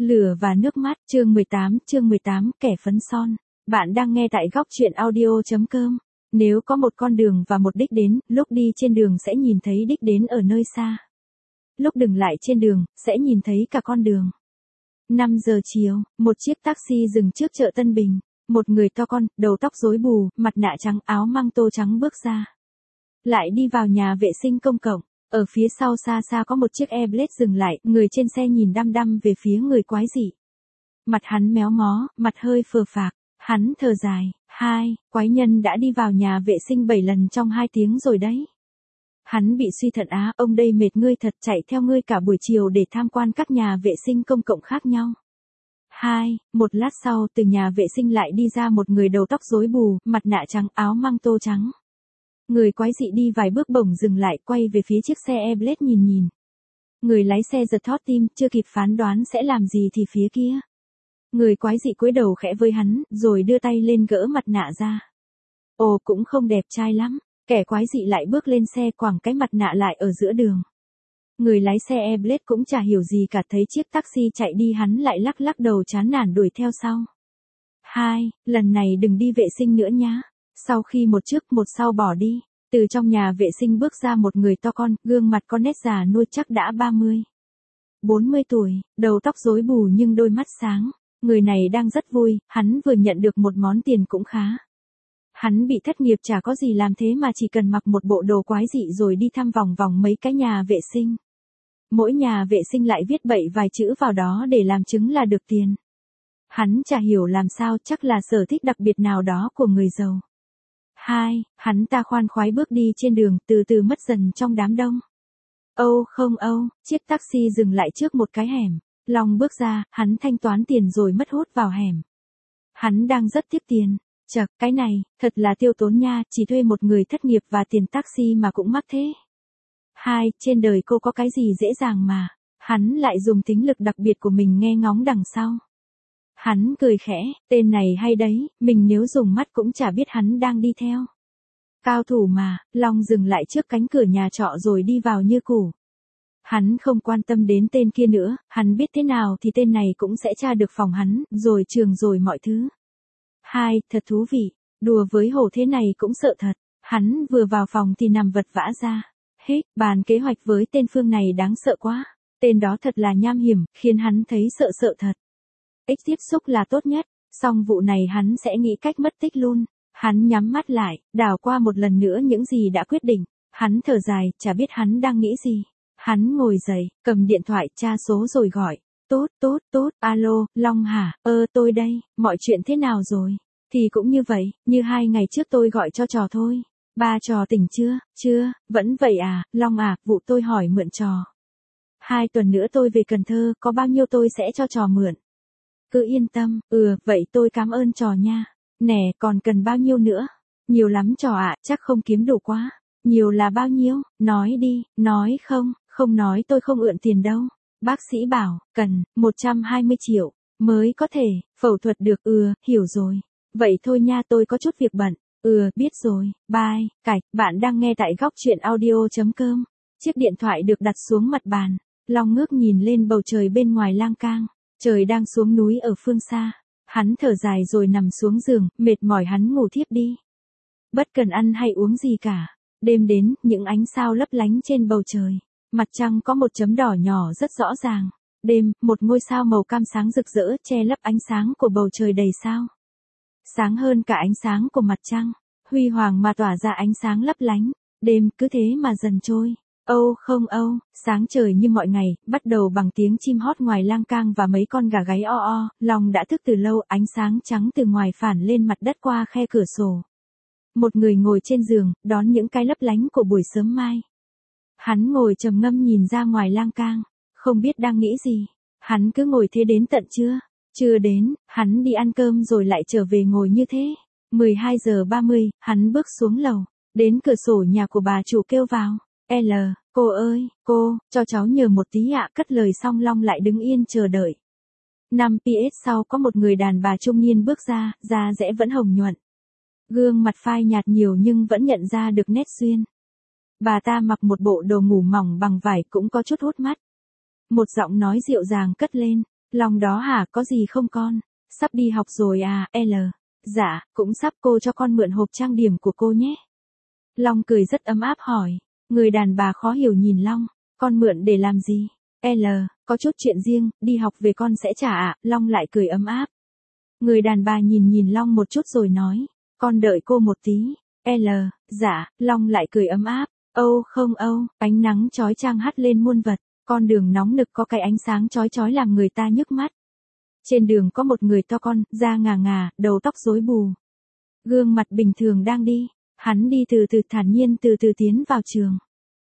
Lửa và nước mắt, chương 18, kẻ phấn son. Bạn đang nghe tại góc truyện audio.com. Nếu có một con đường và một đích đến, lúc đi trên đường sẽ nhìn thấy đích đến ở nơi xa. Lúc dừng lại trên đường, sẽ nhìn thấy cả con đường. 5 giờ chiều, một chiếc taxi dừng trước chợ Tân Bình. Một người to con, đầu tóc rối bù, mặt nạ trắng, áo măng tô trắng bước ra. Lại đi vào nhà vệ sinh công cộng. Ở phía sau xa xa có một chiếc Airblade dừng lại, người trên xe nhìn đăm đăm về phía người quái dị. Mặt hắn méo mó, mặt hơi phờ phạc, hắn thở dài, quái nhân đã đi vào nhà vệ sinh 7 lần trong 2 tiếng rồi đấy. Hắn bị suy thận á, ông đây mệt ngươi thật, chạy theo ngươi cả buổi chiều để tham quan các nhà vệ sinh công cộng khác nhau. Một lát sau, từ nhà vệ sinh lại đi ra một người đầu tóc rối bù, mặt nạ trắng, áo măng tô trắng. Người quái dị đi vài bước bỗng dừng lại, quay về phía chiếc xe Airblade nhìn. Người lái xe giật thót tim, chưa kịp phán đoán sẽ làm gì thì phía kia. Người quái dị cúi đầu khẽ với hắn, rồi đưa tay lên gỡ mặt nạ ra. Ồ, cũng không đẹp trai lắm. Kẻ quái dị lại bước lên xe, quẳng cái mặt nạ lại ở giữa đường. Người lái xe Airblade cũng chả hiểu gì cả, thấy chiếc taxi chạy đi hắn lại lắc lắc đầu chán nản đuổi theo sau. Lần này đừng đi vệ sinh nữa nhá. Sau khi một trước một sau bỏ đi, từ trong nhà vệ sinh bước ra một người to con, gương mặt có nét già nua chắc đã 40 tuổi, đầu tóc rối bù nhưng đôi mắt sáng. Người này đang rất vui, hắn vừa nhận được một món tiền cũng khá. Hắn bị thất nghiệp chả có gì làm thế mà chỉ cần mặc một bộ đồ quái dị rồi đi thăm vòng vòng mấy cái nhà vệ sinh. Mỗi nhà vệ sinh lại viết bậy vài chữ vào đó để làm chứng là được tiền. Hắn chả hiểu làm sao, chắc là sở thích đặc biệt nào đó của người giàu. Hắn ta khoan khoái bước đi trên đường, từ từ mất dần trong đám đông. Chiếc taxi dừng lại trước một cái hẻm. Long bước ra, hắn thanh toán tiền rồi mất hút vào hẻm. Hắn đang rất tiếc tiền. Chậc, cái này, thật là tiêu tốn nha, chỉ thuê một người thất nghiệp và tiền taxi mà cũng mắc thế. Trên đời cô có cái gì dễ dàng mà. Hắn lại dùng tính lực đặc biệt của mình nghe ngóng đằng sau. Hắn cười khẽ, tên này hay đấy, mình nếu dùng mắt cũng chả biết hắn đang đi theo. Cao thủ mà. Long dừng lại trước cánh cửa nhà trọ rồi đi vào như cũ. Hắn không quan tâm đến tên kia nữa, hắn biết thế nào thì tên này cũng sẽ tra được phòng hắn, rồi trường rồi mọi thứ. Thật thú vị, đùa với hổ thế này cũng sợ thật. Hắn vừa vào phòng thì nằm vật vã ra. Bàn kế hoạch với tên Phương này đáng sợ quá. Tên đó thật là nham hiểm, khiến hắn thấy sợ thật. Ít tiếp xúc là tốt nhất, xong vụ này hắn sẽ nghĩ cách mất tích luôn. Hắn nhắm mắt lại, đảo qua một lần nữa những gì đã quyết định. Hắn thở dài, chả biết hắn đang nghĩ gì. Hắn ngồi dậy, cầm điện thoại tra số rồi gọi. Tốt, alo, Long hả? Tôi đây, mọi chuyện thế nào rồi? Thì cũng như vậy, như 2 ngày trước tôi gọi cho trò thôi. Ba trò tỉnh chưa? Chưa, vẫn vậy à, Long à, vụ tôi hỏi mượn trò. 2 tuần nữa tôi về Cần Thơ, có bao nhiêu tôi sẽ cho trò mượn. Cứ yên tâm, vậy tôi cảm ơn trò nha. Nè, còn cần bao nhiêu nữa? Nhiều lắm trò ạ, chắc không kiếm đủ quá. Nhiều là bao nhiêu? Nói đi, nói không nói tôi không ượn tiền đâu. Bác sĩ bảo, cần, 120 triệu, mới có thể, phẫu thuật được, hiểu rồi. Vậy thôi nha, tôi có chút việc bận. Biết rồi, bye. Bạn đang nghe tại góc truyện audio.com. Chiếc điện thoại được đặt xuống mặt bàn. Long ngước nhìn lên bầu trời bên ngoài lang cang. Trời đang xuống núi ở phương xa. Hắn thở dài rồi nằm xuống giường, mệt mỏi hắn ngủ thiếp đi. Bất cần ăn hay uống gì cả. Đêm đến, những ánh sao lấp lánh trên bầu trời. Mặt trăng có một chấm đỏ nhỏ rất rõ ràng. Đêm, một ngôi sao màu cam sáng rực rỡ che lấp ánh sáng của bầu trời đầy sao. Sáng hơn cả ánh sáng của mặt trăng. Huy hoàng mà tỏa ra ánh sáng lấp lánh. Đêm cứ thế mà dần trôi. Sáng trời như mọi ngày, bắt đầu bằng tiếng chim hót ngoài lang cang và mấy con gà gáy o. Long đã thức từ lâu, ánh sáng trắng từ ngoài phản lên mặt đất qua khe cửa sổ. Một người ngồi trên giường, đón những cái lấp lánh của buổi sớm mai. Hắn ngồi trầm ngâm nhìn ra ngoài lang cang, không biết đang nghĩ gì. Hắn cứ ngồi thế đến tận trưa. Chưa đến, hắn đi ăn cơm rồi lại trở về ngồi như thế. 12 giờ 30, hắn bước xuống lầu, đến cửa sổ nhà của bà chủ kêu vào. Cô ơi, cô, cho cháu nhờ một tí ạ. Cất lời xong Long lại đứng yên chờ đợi. 5 PS sau có một người đàn bà trung niên bước ra, da dẻ vẫn hồng nhuận. Gương mặt phai nhạt nhiều nhưng vẫn nhận ra được nét duyên. Bà ta mặc một bộ đồ ngủ mỏng bằng vải cũng có chút hút mắt. Một giọng nói dịu dàng cất lên. Long đó hả, có gì không con? Sắp đi học rồi à, L. Dạ, cũng sắp, cô cho con mượn hộp trang điểm của cô nhé. Long cười rất ấm áp hỏi. Người đàn bà khó hiểu nhìn Long. Con mượn để làm gì? L. Có chút chuyện riêng, đi học về con sẽ trả ạ. Long lại cười ấm áp. Người đàn bà nhìn Long một chút rồi nói. Con đợi cô một tí. L. Dạ, Long lại cười ấm áp. Âu không âu, ánh nắng chói chang hắt lên muôn vật. Con đường nóng nực có cái ánh sáng chói chói làm người ta nhức mắt. Trên đường có một người to con, da ngà ngà, đầu tóc rối bù. Gương mặt bình thường đang đi. Hắn đi từ từ thản nhiên từ từ tiến vào trường.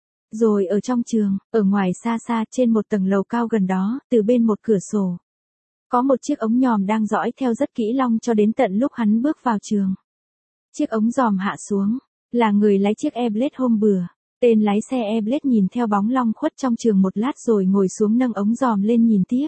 Rồi ở trong trường, ở ngoài xa xa trên một tầng lầu cao gần đó, từ bên một cửa sổ. Có một chiếc ống nhòm đang dõi theo rất kỹ Long cho đến tận lúc hắn bước vào trường. Chiếc ống giòm hạ xuống, là người lái chiếc Airblade hôm bữa. Tên lái xe Airblade nhìn theo bóng Long khuất trong trường một lát rồi ngồi xuống nâng ống giòm lên nhìn tiếp.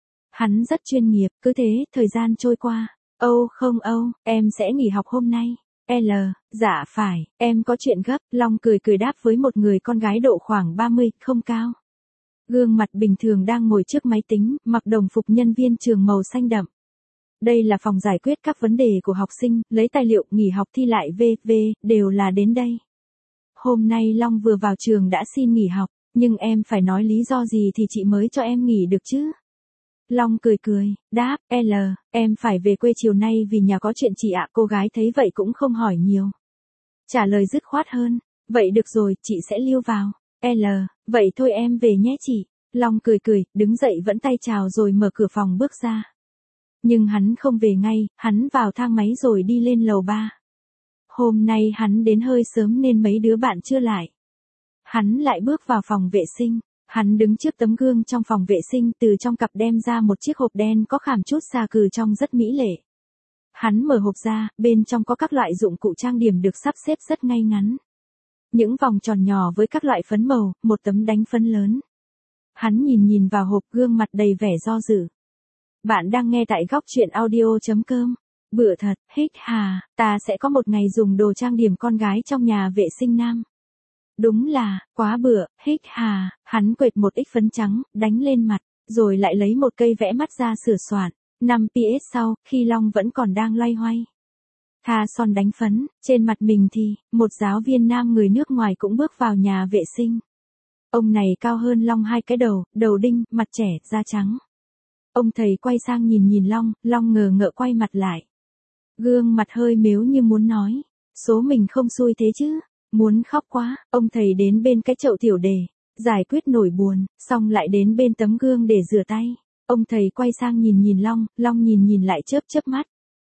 Hắn rất chuyên nghiệp, cứ thế, thời gian trôi qua. Âu không âu, em sẽ nghỉ học hôm nay. L. Dạ phải, em có chuyện gấp. Long cười đáp với một người con gái độ khoảng 30, không cao. Gương mặt bình thường đang ngồi trước máy tính, mặc đồng phục nhân viên trường màu xanh đậm. Đây là phòng giải quyết các vấn đề của học sinh, lấy tài liệu, nghỉ học thi lại v.v. đều là đến đây. Hôm nay Long vừa vào trường đã xin nghỉ học, nhưng em phải nói lý do gì thì chị mới cho em nghỉ được chứ? Long cười, đáp, L, em phải về quê chiều nay vì nhà có chuyện chị ạ. Cô gái thấy vậy cũng không hỏi nhiều. Trả lời dứt khoát hơn, vậy được rồi, chị sẽ lưu vào. L, vậy thôi em về nhé chị. Long cười, đứng dậy vẫn tay chào rồi mở cửa phòng bước ra. Nhưng hắn không về ngay, hắn vào thang máy rồi đi lên lầu 3. Hôm nay hắn đến hơi sớm nên mấy đứa bạn chưa lại. Hắn lại bước vào phòng vệ sinh. Hắn đứng trước tấm gương trong phòng vệ sinh, từ trong cặp đem ra một chiếc hộp đen có khảm chút xà cừ trong rất mỹ lệ. Hắn mở hộp ra, bên trong có các loại dụng cụ trang điểm được sắp xếp rất ngay ngắn. Những vòng tròn nhỏ với các loại phấn màu, một tấm đánh phấn lớn. Hắn nhìn vào hộp, gương mặt đầy vẻ do dự. Bạn đang nghe tại góc truyện audio.com. Bựa thật, hít hà, ta sẽ có một ngày dùng đồ trang điểm con gái trong nhà vệ sinh nam. Đúng là, quá bựa, hít hà, hắn quệt một ít phấn trắng, đánh lên mặt, rồi lại lấy một cây vẽ mắt ra sửa soạn. 5 PS sau, khi Long vẫn còn đang loay hoay tha son đánh phấn, trên mặt mình thì, một giáo viên nam người nước ngoài cũng bước vào nhà vệ sinh. Ông này cao hơn Long 2 cái đầu đinh, mặt trẻ, da trắng. Ông thầy quay sang nhìn Long, Long ngờ ngợ quay mặt lại. Gương mặt hơi mếu như muốn nói, số mình không xui thế chứ. Muốn khóc quá, ông thầy đến bên cái chậu tiểu đề, giải quyết nỗi buồn, xong lại đến bên tấm gương để rửa tay. Ông thầy quay sang nhìn Long, Long nhìn lại chớp mắt.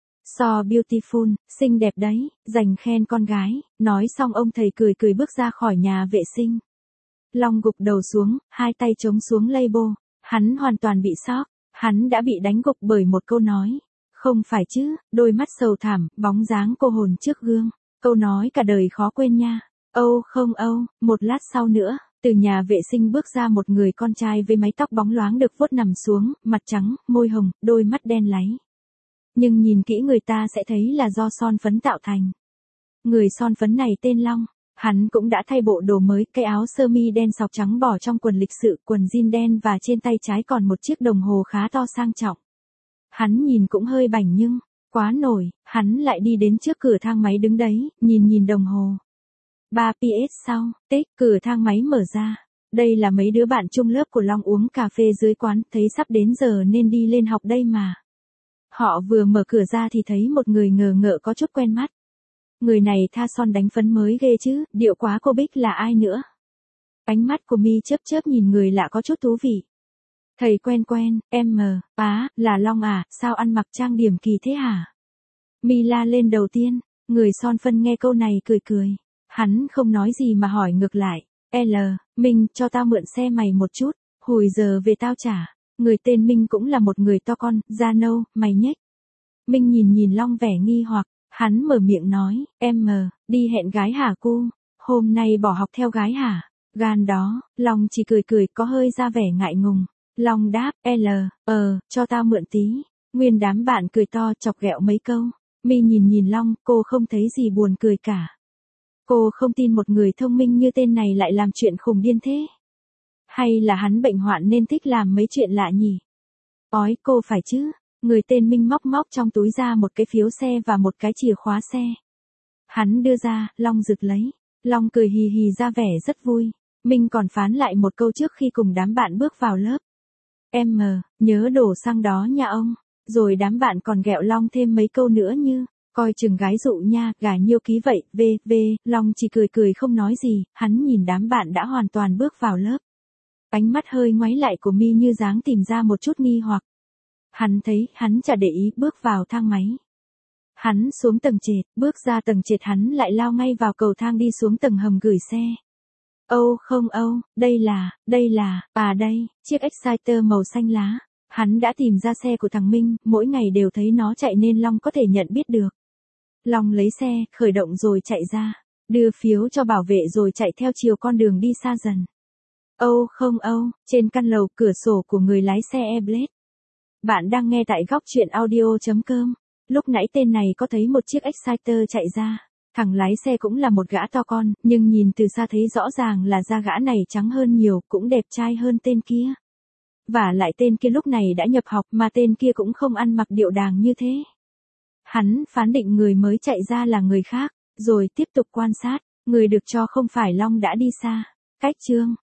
So beautiful, xinh đẹp đấy, dành khen con gái, nói xong ông thầy cười bước ra khỏi nhà vệ sinh. Long gục đầu xuống, hai tay chống xuống label, hắn hoàn toàn bị sốc, hắn đã bị đánh gục bởi một câu nói. Không phải chứ, đôi mắt sầu thảm, bóng dáng cô hồn trước gương. Câu nói cả đời khó quên nha. Âu không âu, một lát sau nữa, từ nhà vệ sinh bước ra một người con trai với mái tóc bóng loáng được vuốt nằm xuống, mặt trắng, môi hồng, đôi mắt đen láy. Nhưng nhìn kỹ người ta sẽ thấy là do son phấn tạo thành. Người son phấn này tên Long, hắn cũng đã thay bộ đồ mới, cái áo sơ mi đen sọc trắng bỏ trong quần lịch sự, quần jean đen và trên tay trái còn một chiếc đồng hồ khá to sang trọng. Hắn nhìn cũng hơi bảnh nhưng quá nổi, hắn lại đi đến trước cửa thang máy đứng đấy, nhìn đồng hồ. 3 PS sau, tích, cửa thang máy mở ra. Đây là mấy đứa bạn chung lớp của Long uống cà phê dưới quán, thấy sắp đến giờ nên đi lên học đây mà. Họ vừa mở cửa ra thì thấy một người ngờ ngợ có chút quen mắt. Người này tha son đánh phấn mới ghê chứ, điệu quá. Cô Bích là ai nữa? Ánh mắt của Mi chớp nhìn người lạ có chút thú vị. Thầy quen, em là Long à, sao ăn mặc trang điểm kỳ thế hả? Mi la lên đầu tiên, người son phân nghe câu này cười. Hắn không nói gì mà hỏi ngược lại, Minh, cho tao mượn xe mày một chút, hồi giờ về tao trả. Người tên Minh cũng là một người to con, da nâu, mày nhếch. Minh nhìn Long vẻ nghi hoặc, hắn mở miệng nói, em đi hẹn gái hả cu? Hôm nay bỏ học theo gái hả? Gan đó, Long chỉ cười có hơi ra vẻ ngại ngùng. Long đáp, cho tao mượn tí. Nguyên đám bạn cười to chọc ghẹo mấy câu. Mi nhìn Long, cô không thấy gì buồn cười cả. Cô không tin một người thông minh như tên này lại làm chuyện khùng điên thế. Hay là hắn bệnh hoạn nên thích làm mấy chuyện lạ nhỉ? Ói cô phải chứ. Người tên Minh móc móc trong túi ra một cái phiếu xe và một cái chìa khóa xe. Hắn đưa ra, Long rực lấy. Long cười hì hì ra vẻ rất vui. Minh còn phán lại một câu trước khi cùng đám bạn bước vào lớp. Em nhớ đổ xăng đó nha ông. Rồi đám bạn còn ghẹo Long thêm mấy câu nữa như, coi chừng gái dụ nha, gà nhiêu ký vậy, Long chỉ cười cười không nói gì, hắn nhìn đám bạn đã hoàn toàn bước vào lớp. Ánh mắt hơi ngoáy lại của Mi như dáng tìm ra một chút nghi hoặc. Hắn thấy, hắn chả để ý, bước vào thang máy. Hắn xuống tầng trệt, bước ra tầng trệt hắn lại lao ngay vào cầu thang đi xuống tầng hầm gửi xe. Không, đây là, đây, chiếc Exciter màu xanh lá. Hắn đã tìm ra xe của thằng Minh, mỗi ngày đều thấy nó chạy nên Long có thể nhận biết được. Long lấy xe, khởi động rồi chạy ra, đưa phiếu cho bảo vệ rồi chạy theo chiều con đường đi xa dần. Trên căn lầu, cửa sổ của người lái xe Airblade. Bạn đang nghe tại góc truyện audio.com. Lúc nãy tên này có thấy một chiếc Exciter chạy ra. Thằng lái xe cũng là một gã to con, nhưng nhìn từ xa thấy rõ ràng là da gã này trắng hơn nhiều, cũng đẹp trai hơn tên kia. Và lại tên kia lúc này đã nhập học mà tên kia cũng không ăn mặc điệu đàng như thế. Hắn phán định người mới chạy ra là người khác, rồi tiếp tục quan sát, người được cho không phải Long đã đi xa. Cách chương